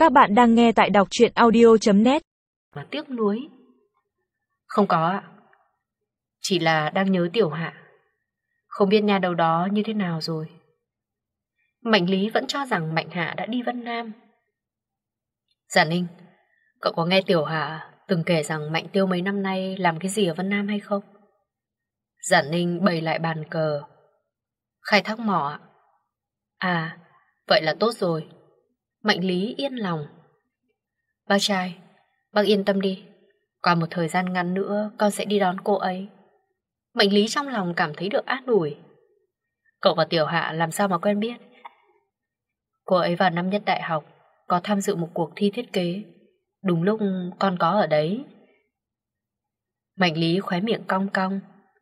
Các bạn đang nghe tại đọc truyện audio.net. Mà tiếc nuối. Không có ạ. Chỉ là đang nhớ Tiểu Hạ. Không biết nhà đầu đó như thế nào rồi. Mạnh Lý vẫn cho rằng Mạnh Hạ đã đi Vân Nam. Giả Ninh, cậu có nghe Tiểu Hạ từng kể rằng Mạnh Tiêu mấy năm nay làm cái gì ở Vân Nam hay không? Giả Ninh bày lại bàn cờ. Khai thác mỏ ạ. À, vậy là tốt rồi. Mạnh Lý yên lòng. Bác trai, bác yên tâm đi. Qua một thời gian ngắn nữa con sẽ đi đón cô ấy. Mạnh Lý trong lòng cảm thấy được an ủi. Cậu và Tiểu Hạ làm sao mà quen biết? Cô ấy vào năm nhất đại học có tham dự một cuộc thi thiết kế. Đúng lúc con có ở đấy. Mạnh Lý khóe miệng cong cong.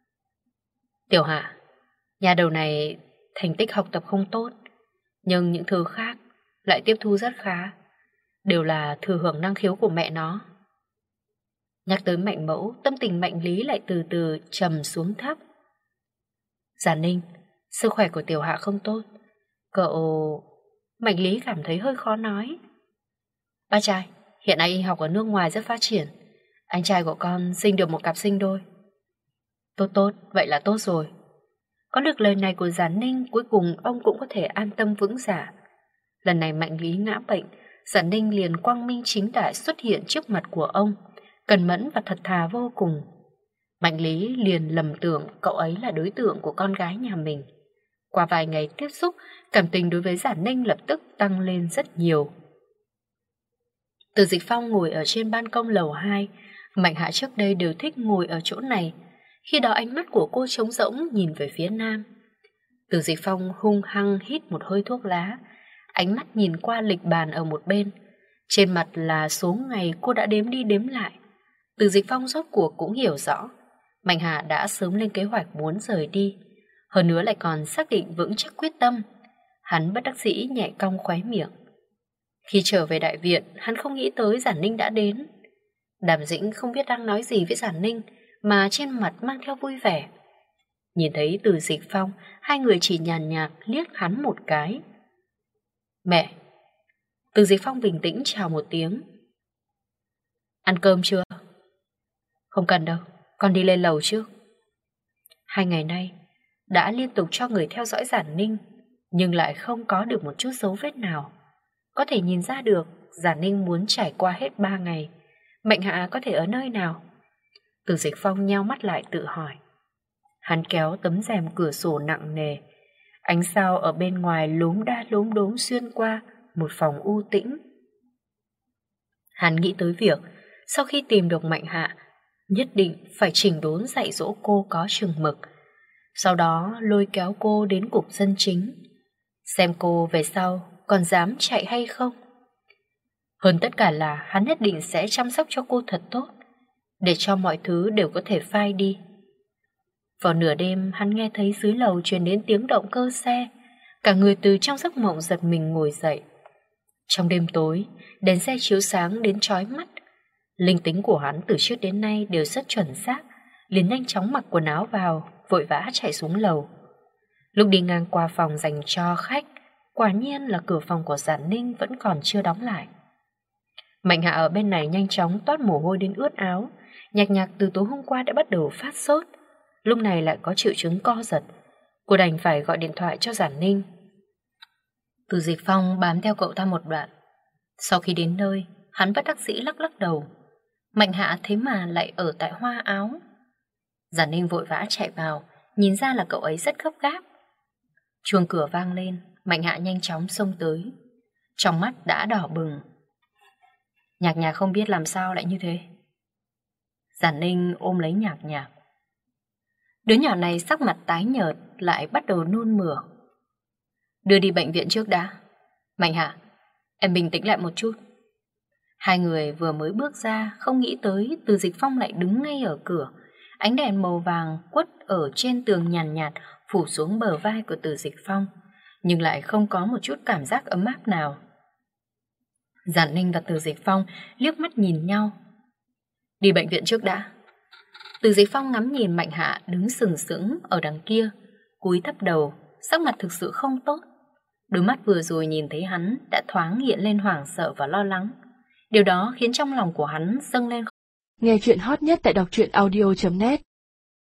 Tiểu Hạ, nhà đầu này thành tích học tập không tốt, nhưng những thứ khác lại tiếp thu rất khá. Đều là thừa hưởng năng khiếu của mẹ nó. Nhắc tới Mạnh Mẫu, tâm tình Mạnh Lý lại từ từ trầm xuống thấp. Giả Ninh, sức khỏe của Tiểu Hạ không tốt. Cậu... Mạnh Lý cảm thấy hơi khó nói. Ba trai, hiện nay y học ở nước ngoài rất phát triển. Anh trai của con sinh được một cặp sinh đôi. Tốt, vậy là tốt rồi. Có được lời này của Giả Ninh, cuối cùng ông cũng có thể an tâm vững dạ. Lần này Mạnh Lý ngã bệnh, Giả Ninh liền quang minh chính đại xuất hiện trước mặt của ông, cẩn mẫn và thật thà vô cùng. Mạnh Lý liền lầm tưởng cậu ấy là đối tượng của con gái nhà mình. Qua vài ngày tiếp xúc, cảm tình đối với Giả Ninh lập tức tăng lên rất nhiều. Từ Dịch Phong ngồi ở trên ban công lầu 2, Mạnh Hạ trước đây đều thích ngồi ở chỗ này. Khi đó ánh mắt của cô trống rỗng nhìn về phía nam. Từ Dịch Phong hung hăng hít một hơi thuốc lá, ánh mắt nhìn qua lịch bàn ở một bên. Trên mặt là số ngày cô đã đếm đi đếm lại. Từ Dịch Phong rốt cuộc cũng hiểu rõ Mạnh Hạ đã sớm lên kế hoạch muốn rời đi, hơn nữa lại còn xác định vững chắc quyết tâm. Hắn bất đắc dĩ nhẹ cong khóe miệng. Khi trở về đại viện, hắn không nghĩ tới Giản Ninh đã đến. Đàm Dĩnh không biết đang nói gì với Giản Ninh, mà trên mặt mang theo vui vẻ. Nhìn thấy Từ Dịch Phong, hai người chỉ nhàn nhạt liếc hắn một cái. Mẹ! Từ Dịch Phong bình tĩnh chào một tiếng. Ăn cơm chưa? Không cần đâu, con đi lên lầu trước. 2 ngày nay đã liên tục cho người theo dõi Giản Ninh, nhưng lại không có được một chút dấu vết nào. Có thể nhìn ra được Giản Ninh muốn trải qua hết 3 ngày. Mạnh Hạ có thể ở nơi nào? Từ Dịch Phong nheo mắt lại tự hỏi. Hắn kéo tấm rèm cửa sổ nặng nề. Ánh sao ở bên ngoài lốm đa lốm đốm xuyên qua một phòng u tĩnh. Hắn nghĩ tới việc sau khi tìm được Mạnh Hạ, nhất định phải chỉnh đốn dạy dỗ cô có chừng mực. Sau đó lôi kéo cô đến cục dân chính, xem cô về sau còn dám chạy hay không. Hơn tất cả là hắn nhất định sẽ chăm sóc cho cô thật tốt, để cho mọi thứ đều có thể phai đi. Vào nửa đêm hắn nghe thấy dưới lầu truyền đến tiếng động cơ xe. Cả người từ trong giấc mộng giật mình ngồi dậy. Trong đêm tối, đèn xe chiếu sáng đến chói mắt. Linh tính của hắn từ trước đến nay đều rất chuẩn xác, liền nhanh chóng mặc quần áo vào, vội vã chạy xuống lầu. Lúc đi ngang qua phòng dành cho khách, quả nhiên là cửa phòng của Giản Ninh vẫn còn chưa đóng lại. Mạnh Hạ ở bên này nhanh chóng toát mồ hôi đến ướt áo. Nhạc Nhạc từ tối hôm qua đã bắt đầu phát sốt, lúc này lại có triệu chứng co giật. Cô đành phải gọi điện thoại cho Giản Ninh. Từ Dịch Phong bám theo cậu ta một đoạn. Sau khi đến nơi, hắn bất đắc dĩ lắc lắc đầu. Mạnh Hạ thế mà lại ở tại hoa áo. Giản Ninh vội vã chạy vào, nhìn ra là cậu ấy rất gấp gáp. Chuông cửa vang lên, Mạnh Hạ nhanh chóng xông tới. Trong mắt đã đỏ bừng. Nhạc Nhạc không biết làm sao lại như thế. Giản Ninh ôm lấy Nhạc Nhạc. Đứa nhỏ này sắc mặt tái nhợt, lại bắt đầu nôn mửa. Đưa đi bệnh viện trước đã. Mạnh Hạ, em bình tĩnh lại một chút. Hai người vừa mới bước ra, không nghĩ tới Từ Dịch Phong lại đứng ngay ở cửa. Ánh đèn màu vàng quất ở trên tường nhàn nhạt, phủ xuống bờ vai của Từ Dịch Phong, nhưng lại không có một chút cảm giác ấm áp nào. Giản Ninh và Từ Dịch Phong liếc mắt nhìn nhau. Đi bệnh viện trước đã. Từ Dịch Phong ngắm nhìn Mạnh Hạ đứng sừng sững ở đằng kia, cúi thấp đầu, sắc mặt thực sự không tốt. Đôi mắt vừa rồi nhìn thấy hắn đã thoáng hiện lên hoảng sợ và lo lắng. Điều đó khiến trong lòng của hắn dâng lên. Nghe chuyện hot nhất tại đọc truyện audio.net